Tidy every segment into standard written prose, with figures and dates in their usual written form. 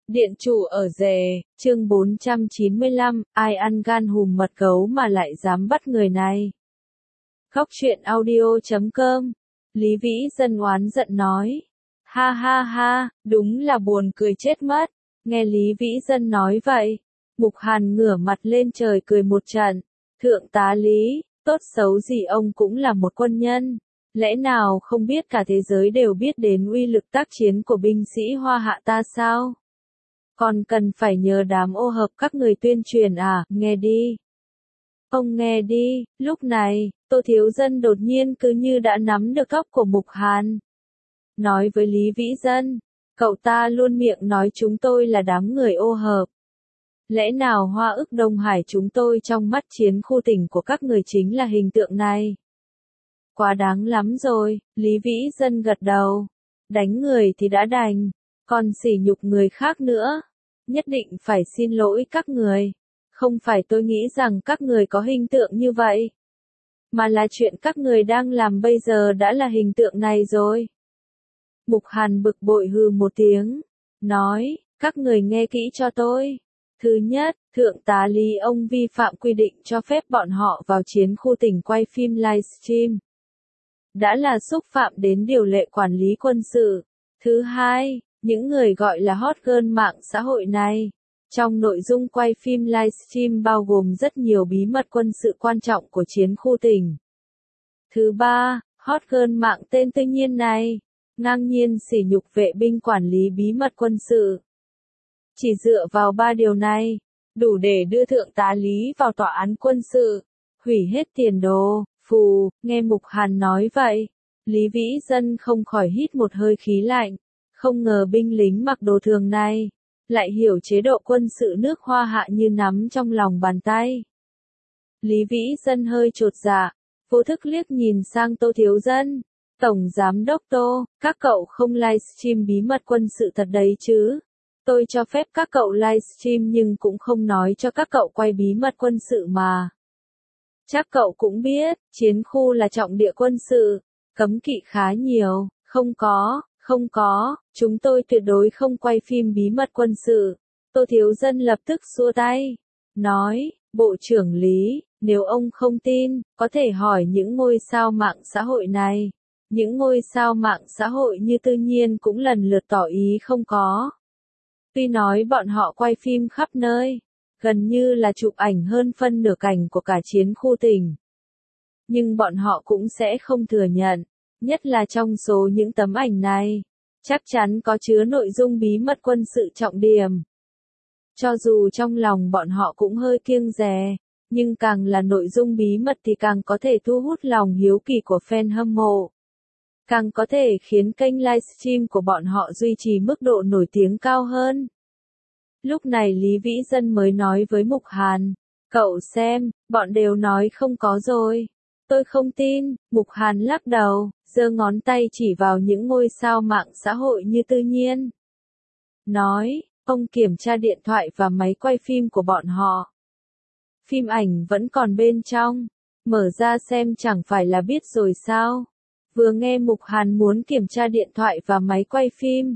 Điện chủ ở rể, chương 495, ai ăn gan hùm mật gấu mà lại dám bắt người này. Góc truyện audio.com, Lý Vĩ Dân oán giận nói. Ha ha ha, đúng là buồn cười chết mất. Nghe Lý Vĩ Dân nói vậy, Mục Hàn ngửa mặt lên trời cười một trận. Thượng tá Lý, tốt xấu gì ông cũng là một quân nhân. Lẽ nào không biết cả thế giới đều biết đến uy lực tác chiến của binh sĩ Hoa Hạ ta sao? Còn cần phải nhờ đám ô hợp các người tuyên truyền à, nghe đi. Ông nghe đi, lúc này, Tô Thiếu Dân đột nhiên cứ như đã nắm được tóc của Mục Hàn. Nói với Lý Vĩ Dân, cậu ta luôn miệng nói chúng tôi là đám người ô hợp. Lẽ nào Hoa ức Đông Hải chúng tôi trong mắt chiến khu tỉnh của các người chính là hình tượng này? Quá đáng lắm rồi, Lý Vĩ Dân gật đầu. Đánh người thì đã đành, còn sỉ nhục người khác nữa. Nhất định phải xin lỗi các người. Không phải tôi nghĩ rằng các người có hình tượng như vậy. Mà là chuyện các người đang làm bây giờ đã là hình tượng này rồi. Mục Hàn bực bội hừ một tiếng. Nói, các người nghe kỹ cho tôi. Thứ nhất, Thượng tá Lý ông vi phạm quy định cho phép bọn họ vào chiến khu tỉnh quay phim livestream. Đã là xúc phạm đến điều lệ quản lý quân sự. Thứ hai, những người gọi là hot girl mạng xã hội này, trong nội dung quay phim livestream bao gồm rất nhiều bí mật quân sự quan trọng của chiến khu tỉnh. Thứ ba, hot girl mạng tên tự nhiên này, ngang nhiên sỉ nhục vệ binh quản lý bí mật quân sự. Chỉ dựa vào ba điều này, đủ để đưa Thượng tá Lý vào tòa án quân sự, hủy hết tiền đồ. Phù, nghe Mục Hàn nói vậy, Lý Vĩ Dân không khỏi hít một hơi khí lạnh. Không ngờ binh lính mặc đồ thường này, lại hiểu chế độ quân sự nước Hoa Hạ như nắm trong lòng bàn tay. Lý Vĩ Dân hơi chột dạ, vô thức liếc nhìn sang Tô Thiếu Dân. Tổng Giám đốc Tô, các cậu không livestream bí mật quân sự thật đấy chứ? Tôi cho phép các cậu livestream nhưng cũng không nói cho các cậu quay bí mật quân sự mà. Chắc cậu cũng biết, chiến khu là trọng địa quân sự, cấm kỵ khá nhiều, không có, chúng tôi tuyệt đối không quay phim bí mật quân sự. Tô Thiếu Dân lập tức xua tay, nói, Bộ trưởng Lý, nếu ông không tin, có thể hỏi những ngôi sao mạng xã hội này. Những ngôi sao mạng xã hội như Tự Nhiên cũng lần lượt tỏ ý không có. Tuy nói bọn họ quay phim khắp nơi, gần như là chụp ảnh hơn phân nửa cảnh của cả chiến khu tỉnh. Nhưng bọn họ cũng sẽ không thừa nhận, nhất là trong số những tấm ảnh này, chắc chắn có chứa nội dung bí mật quân sự trọng điểm. Cho dù trong lòng bọn họ cũng hơi kiêng dè, nhưng càng là nội dung bí mật thì càng có thể thu hút lòng hiếu kỳ của fan hâm mộ. Càng có thể khiến kênh livestream của bọn họ duy trì mức độ nổi tiếng cao hơn. Lúc này Lý Vĩ Dân mới nói với Mục Hàn, cậu xem, bọn đều nói không có rồi. Tôi không tin, Mục Hàn lắc đầu, giơ ngón tay chỉ vào những ngôi sao mạng xã hội như Tự Nhiên. Nói, ông kiểm tra điện thoại và máy quay phim của bọn họ. Phim ảnh vẫn còn bên trong, mở ra xem chẳng phải là biết rồi sao. Vừa nghe Mục Hàn muốn kiểm tra điện thoại và máy quay phim,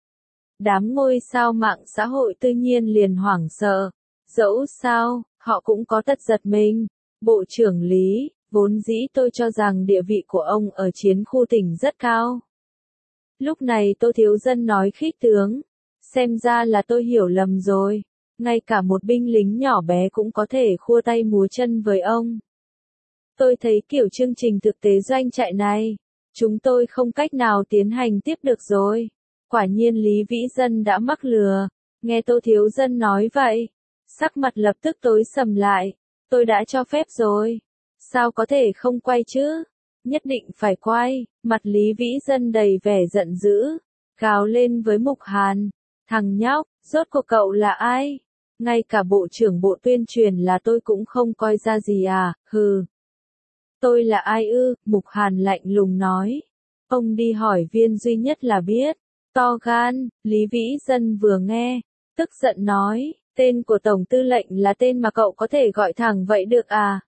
đám ngôi sao mạng xã hội Tự Nhiên liền hoảng sợ. Dẫu sao, họ cũng có tật giật mình. Bộ trưởng Lý, vốn dĩ tôi cho rằng địa vị của ông ở chiến khu tỉnh rất cao. Lúc này Tô Thiếu Dân nói khích tướng, xem ra là tôi hiểu lầm rồi. Ngay cả một binh lính nhỏ bé cũng có thể khua tay múa chân với ông. Tôi thấy kiểu chương trình thực tế doanh trại này, chúng tôi không cách nào tiến hành tiếp được rồi. Quả nhiên Lý Vĩ Dân đã mắc lừa. Nghe Tô Thiếu Dân nói vậy, sắc mặt lập tức tối sầm lại. Tôi đã cho phép rồi. Sao có thể không quay chứ? Nhất định phải quay. Mặt Lý Vĩ Dân đầy vẻ giận dữ, gào lên với Mục Hàn. Thằng nhóc, rốt cuộc cậu là ai? Ngay cả bộ trưởng bộ tuyên truyền là tôi cũng không coi ra gì à, hừ. Tôi là ai ư? Mục Hàn lạnh lùng nói. Ông đi hỏi Viên Duy Nhất là biết. To gan, Lý Vĩ Dân vừa nghe, tức giận nói, tên của Tổng Tư lệnh là tên mà cậu có thể gọi thẳng vậy được à?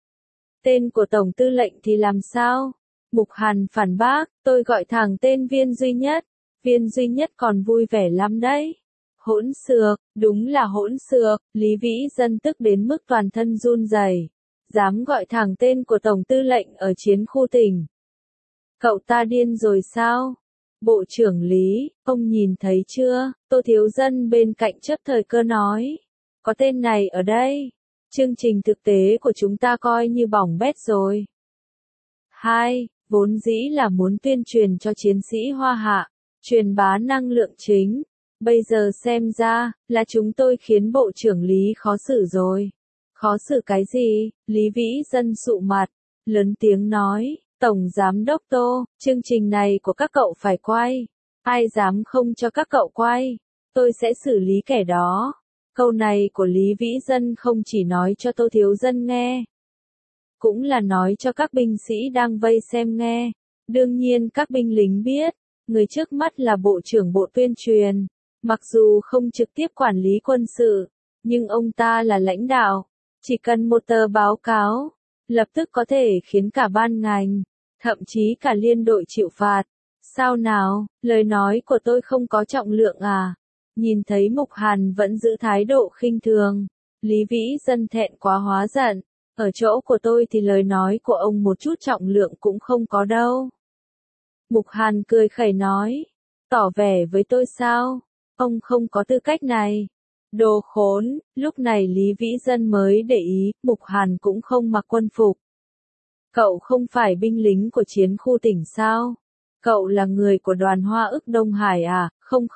Tên của Tổng Tư lệnh thì làm sao? Mục Hàn phản bác, tôi gọi thẳng tên Viên Duy Nhất. Viên Duy Nhất còn vui vẻ lắm đấy. Hỗn xược, đúng là hỗn xược, Lý Vĩ Dân tức đến mức toàn thân run rẩy, dám gọi thẳng tên của Tổng tư lệnh ở chiến khu tỉnh. Cậu ta điên rồi sao? Bộ trưởng Lý, ông nhìn thấy chưa? Tô Thiếu Dân bên cạnh chấp thời cơ nói. Có tên này ở đây. Chương trình thực tế của chúng ta coi như bỏng bét rồi. 2. Vốn dĩ là muốn tuyên truyền cho chiến sĩ Hoa Hạ, truyền bá năng lượng chính. Bây giờ xem ra, là chúng tôi khiến Bộ trưởng Lý khó xử rồi. Khó xử cái gì? Lý Vĩ Dân sụ mặt, lớn tiếng nói. Tổng Giám đốc Tô, chương trình này của các cậu phải quay. Ai dám không cho các cậu quay, tôi sẽ xử lý kẻ đó. Câu này của Lý Vĩ Dân không chỉ nói cho Tô Thiếu Dân nghe, cũng là nói cho các binh sĩ đang vây xem nghe. Đương nhiên các binh lính biết, người trước mắt là Bộ trưởng Bộ Tuyên truyền. Mặc dù không trực tiếp quản lý quân sự, nhưng ông ta là lãnh đạo. Chỉ cần một tờ báo cáo, lập tức có thể khiến cả ban ngành, thậm chí cả liên đội chịu phạt. Sao nào, lời nói của tôi không có trọng lượng à? Nhìn thấy Mục Hàn vẫn giữ thái độ khinh thường, Lý Vĩ Dân thẹn quá hóa giận. Ở chỗ của tôi thì lời nói của ông một chút trọng lượng cũng không có đâu. Mục Hàn cười khẩy nói, tỏ vẻ với tôi sao? Ông không có tư cách này. Đồ khốn, lúc này Lý Vĩ Dân mới để ý, Mục Hàn cũng không mặc quân phục. Cậu không phải binh lính của chiến khu tỉnh sao? Cậu là người của đoàn Hoa ức Đông Hải à? Không.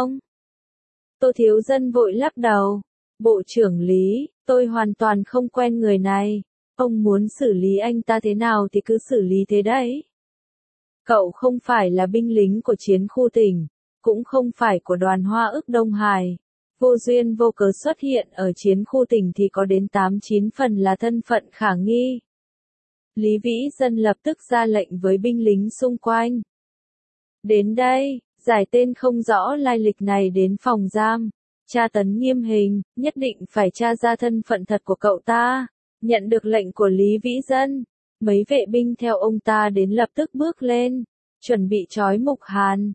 Tô Thiếu Dân vội lắc đầu. Bộ trưởng Lý, tôi hoàn toàn không quen người này. Ông muốn xử lý anh ta thế nào thì cứ xử lý thế đấy. Cậu không phải là binh lính của chiến khu tỉnh, cũng không phải của đoàn Hoa ức Đông Hải. Vô duyên vô cớ xuất hiện ở chiến khu tỉnh thì có đến 8-9 phần là thân phận khả nghi. Lý Vĩ Dân lập tức ra lệnh với binh lính xung quanh. Đến đây, giải tên không rõ lai lịch này đến phòng giam. Tra tấn nghiêm hình, nhất định phải tra ra thân phận thật của cậu ta. Nhận được lệnh của Lý Vĩ Dân, mấy vệ binh theo ông ta đến lập tức bước lên, chuẩn bị trói Mục Hàn.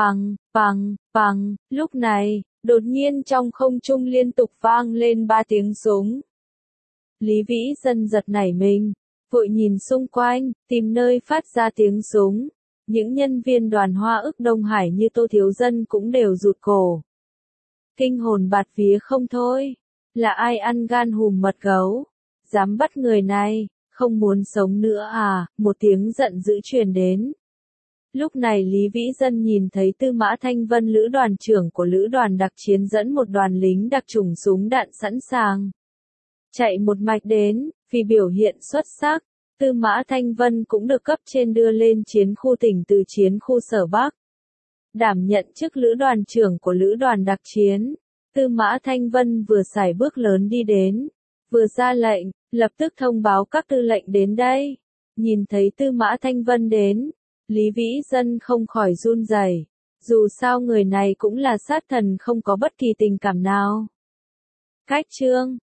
Bằng, lúc này, đột nhiên trong không trung liên tục vang lên 3 tiếng súng. Lý Vĩ Dân giật nảy mình, vội nhìn xung quanh, tìm nơi phát ra tiếng súng. Những nhân viên đoàn Hoa ức Đông Hải như Tô Thiếu Dân cũng đều rụt cổ. Kinh hồn bạt vía không thôi. Là ai ăn gan hùm mật gấu? Dám bắt người này, không muốn sống nữa à? Một tiếng giận dữ truyền đến. Lúc này Lý Vĩ Dân nhìn thấy Tư Mã Thanh Vân lữ đoàn trưởng của lữ đoàn đặc chiến dẫn một đoàn lính đặc chủng súng đạn sẵn sàng. Chạy một mạch đến, vì biểu hiện xuất sắc, Tư Mã Thanh Vân cũng được cấp trên đưa lên chiến khu tỉnh từ chiến khu Sở Bắc. Đảm nhận chức lữ đoàn trưởng của lữ đoàn đặc chiến, Tư Mã Thanh Vân vừa sải bước lớn đi đến, vừa ra lệnh, lập tức thông báo các tư lệnh đến đây. Nhìn thấy Tư Mã Thanh Vân đến, Lý Vĩ Dân không khỏi run rẩy. Dù sao người này cũng là sát thần không có bất kỳ tình cảm nào. Cách chương